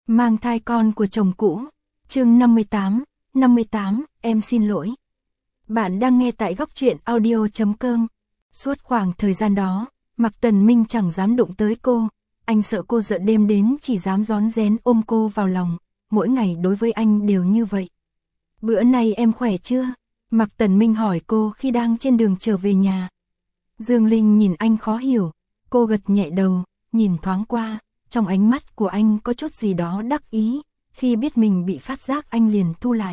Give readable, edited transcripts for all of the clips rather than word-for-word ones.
Mang thai con của chồng cũ. Chương 58, em xin lỗi. Bạn đang nghe tại Góc Truyện Audio.com. Suốt khoảng thời gian đó, Mạc Tần Minh chẳng dám đụng tới cô. Anh sợ cô giận đêm đến chỉ dám rón rén ôm cô vào lòng. Mỗi ngày đối với anh đều như vậy. Bữa nay em khỏe chưa? Mạc Tần Minh hỏi cô khi đang trên đường trở về nhà. Dương Linh nhìn anh khó hiểu. Cô gật nhẹ đầu, nhìn thoáng qua. Trong ánh mắt của anh có chút gì đó đắc ý. Khi biết mình bị phát giác anh liền thu lại.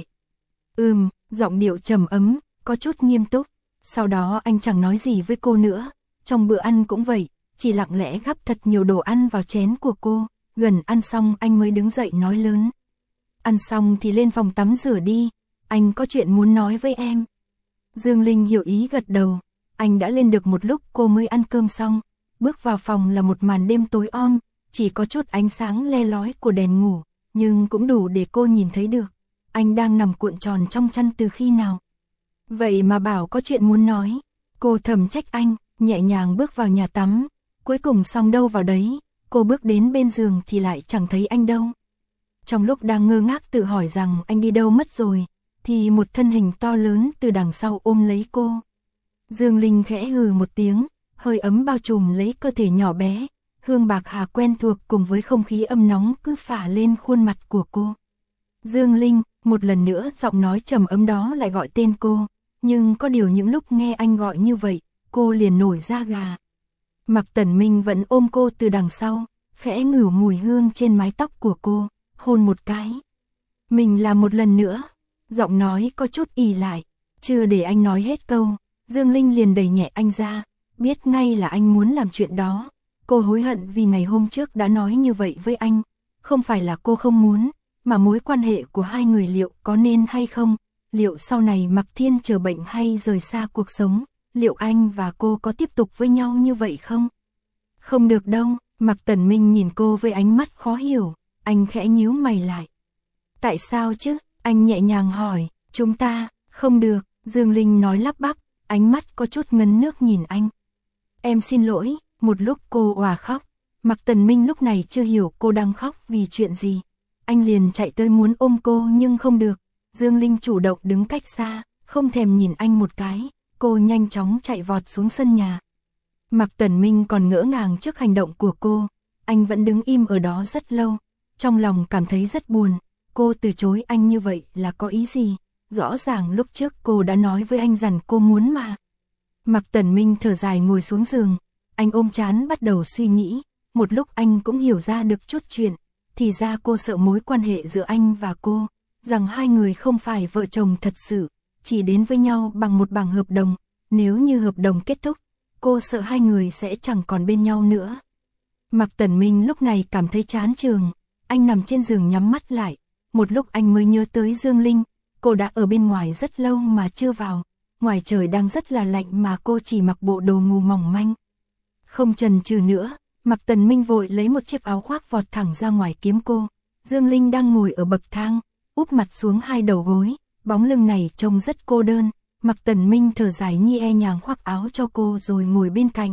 Giọng điệu trầm ấm, có chút nghiêm túc. Sau đó anh chẳng nói gì với cô nữa. Trong bữa ăn cũng vậy, chỉ lặng lẽ gắp thật nhiều đồ ăn vào chén của cô. Gần ăn xong anh mới đứng dậy nói lớn. Ăn xong thì lên phòng tắm rửa đi, anh có chuyện muốn nói với em. Dương Linh hiểu ý gật đầu. Anh đã lên được một lúc cô mới ăn cơm xong. Bước vào phòng là một màn đêm tối om, chỉ có chút ánh sáng le lói của đèn ngủ, nhưng cũng đủ để cô nhìn thấy được. Anh đang nằm cuộn tròn trong chăn từ khi nào. Vậy mà bảo có chuyện muốn nói. Cô thầm trách anh, nhẹ nhàng bước vào nhà tắm. Cuối cùng xong đâu vào đấy, cô bước đến bên giường thì lại chẳng thấy anh đâu. Trong lúc đang ngơ ngác tự hỏi rằng anh đi đâu mất rồi, thì một thân hình to lớn từ đằng sau ôm lấy cô. Dương Linh khẽ hừ một tiếng, hơi ấm bao trùm lấy cơ thể nhỏ bé. Hương bạc hà quen thuộc cùng với không khí âm nóng cứ phả lên khuôn mặt của cô. Dương Linh, một lần nữa giọng nói trầm ấm đó lại gọi tên cô. Nhưng có điều những lúc nghe anh gọi như vậy, cô liền nổi da gà. Mạc Tần Minh vẫn ôm cô từ đằng sau, khẽ ngửi mùi hương trên mái tóc của cô, hôn một cái. Mình làm một lần nữa. Giọng nói có chút ì lại. Chưa để anh nói hết câu, Dương Linh liền đẩy nhẹ anh ra. Biết ngay là anh muốn làm chuyện đó. Cô hối hận vì ngày hôm trước đã nói như vậy với anh. Không phải là cô không muốn, mà mối quan hệ của hai người liệu có nên hay không, liệu sau này Mạc Thiên chờ bệnh hay rời xa cuộc sống, liệu anh và cô có tiếp tục với nhau như vậy không? Không được đâu. Mạc Tần Minh nhìn cô với ánh mắt khó hiểu, anh khẽ nhíu mày lại. Tại sao chứ? Anh nhẹ nhàng hỏi. Chúng ta, không được, Dương Linh nói lắp bắp, ánh mắt có chút ngấn nước nhìn anh. Em xin lỗi. Một lúc cô òa khóc. Mạc Tần Minh lúc này chưa hiểu cô đang khóc vì chuyện gì. Anh liền chạy tới muốn ôm cô nhưng không được. Dương Linh chủ động đứng cách xa, không thèm nhìn anh một cái. Cô nhanh chóng chạy vọt xuống sân nhà. Mạc Tần Minh còn ngỡ ngàng trước hành động của cô. Anh vẫn đứng im ở đó rất lâu. Trong lòng cảm thấy rất buồn. Cô từ chối anh như vậy là có ý gì? Rõ ràng lúc trước cô đã nói với anh rằng cô muốn mà. Mạc Tần Minh thở dài ngồi xuống giường. Anh ôm trán bắt đầu suy nghĩ. Một lúc anh cũng hiểu ra được chút chuyện. Thì ra cô sợ mối quan hệ giữa anh và cô. Rằng hai người không phải vợ chồng thật sự. Chỉ đến với nhau bằng một bảng hợp đồng. Nếu như hợp đồng kết thúc, cô sợ hai người sẽ chẳng còn bên nhau nữa. Mạc Tần Minh lúc này cảm thấy chán chường. Anh nằm trên giường nhắm mắt lại. Một lúc anh mới nhớ tới Dương Linh. Cô đã ở bên ngoài rất lâu mà chưa vào. Ngoài trời đang rất là lạnh mà cô chỉ mặc bộ đồ ngủ mỏng manh. Không chần chừ nữa, Mạc Tần Minh vội lấy một chiếc áo khoác vọt thẳng ra ngoài kiếm cô. Dương Linh đang ngồi ở bậc thang, úp mặt xuống hai đầu gối, bóng lưng này trông rất cô đơn. Mạc Tần Minh thở dài nhẹ nhàng khoác áo cho cô rồi ngồi bên cạnh.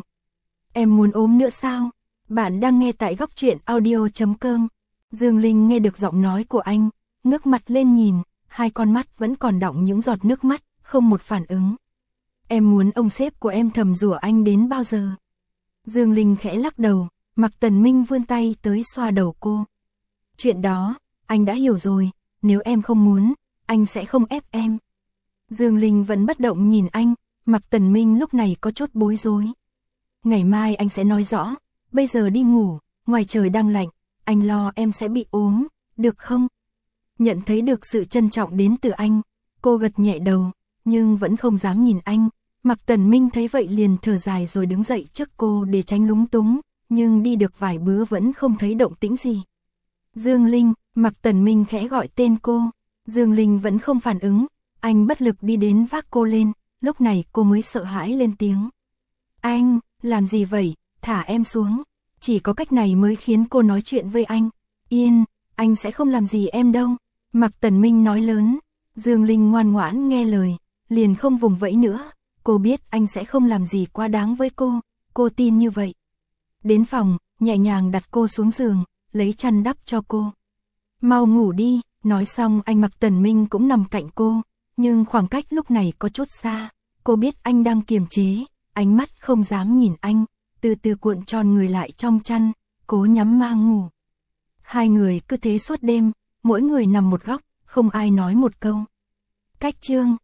Em muốn ốm nữa sao? Bạn đang nghe tại Góc Truyện Audio.com. Dương Linh nghe được giọng nói của anh, ngước mặt lên nhìn, hai con mắt vẫn còn đọng những giọt nước mắt, không một phản ứng. Em muốn ông sếp của em thầm rủa anh đến bao giờ? Dương Linh khẽ lắc đầu. Mạc Tần Minh vươn tay tới xoa đầu cô. Chuyện đó, anh đã hiểu rồi, nếu em không muốn, anh sẽ không ép em. Dương Linh vẫn bất động nhìn anh. Mạc Tần Minh lúc này có chút bối rối. Ngày mai anh sẽ nói rõ, bây giờ đi ngủ, ngoài trời đang lạnh, anh lo em sẽ bị ốm, được không? Nhận thấy được sự trân trọng đến từ anh, cô gật nhẹ đầu, nhưng vẫn không dám nhìn anh. Mạc Tần Minh thấy vậy liền thở dài rồi đứng dậy trước cô để tránh lúng túng, nhưng đi được vài bước vẫn không thấy động tĩnh gì. Dương Linh, Mạc Tần Minh khẽ gọi tên cô. Dương Linh vẫn không phản ứng, anh bất lực đi đến vác cô lên, lúc này cô mới sợ hãi lên tiếng. Anh, làm gì vậy, thả em xuống. Chỉ có cách này mới khiến cô nói chuyện với anh. Yên, anh sẽ không làm gì em đâu. Mạc Tần Minh nói lớn. Dương Linh ngoan ngoãn nghe lời, liền không vùng vẫy nữa. Cô biết anh sẽ không làm gì quá đáng với cô tin như vậy. Đến phòng, nhẹ nhàng đặt cô xuống giường, lấy chăn đắp cho cô. Mau ngủ đi, nói xong anh Mạc Tần Minh cũng nằm cạnh cô, nhưng khoảng cách lúc này có chút xa, cô biết anh đang kiềm chế, ánh mắt không dám nhìn anh, từ từ cuộn tròn người lại trong chăn, cố nhắm ma ngủ. Hai người cứ thế suốt đêm, mỗi người nằm một góc, không ai nói một câu. Cách chương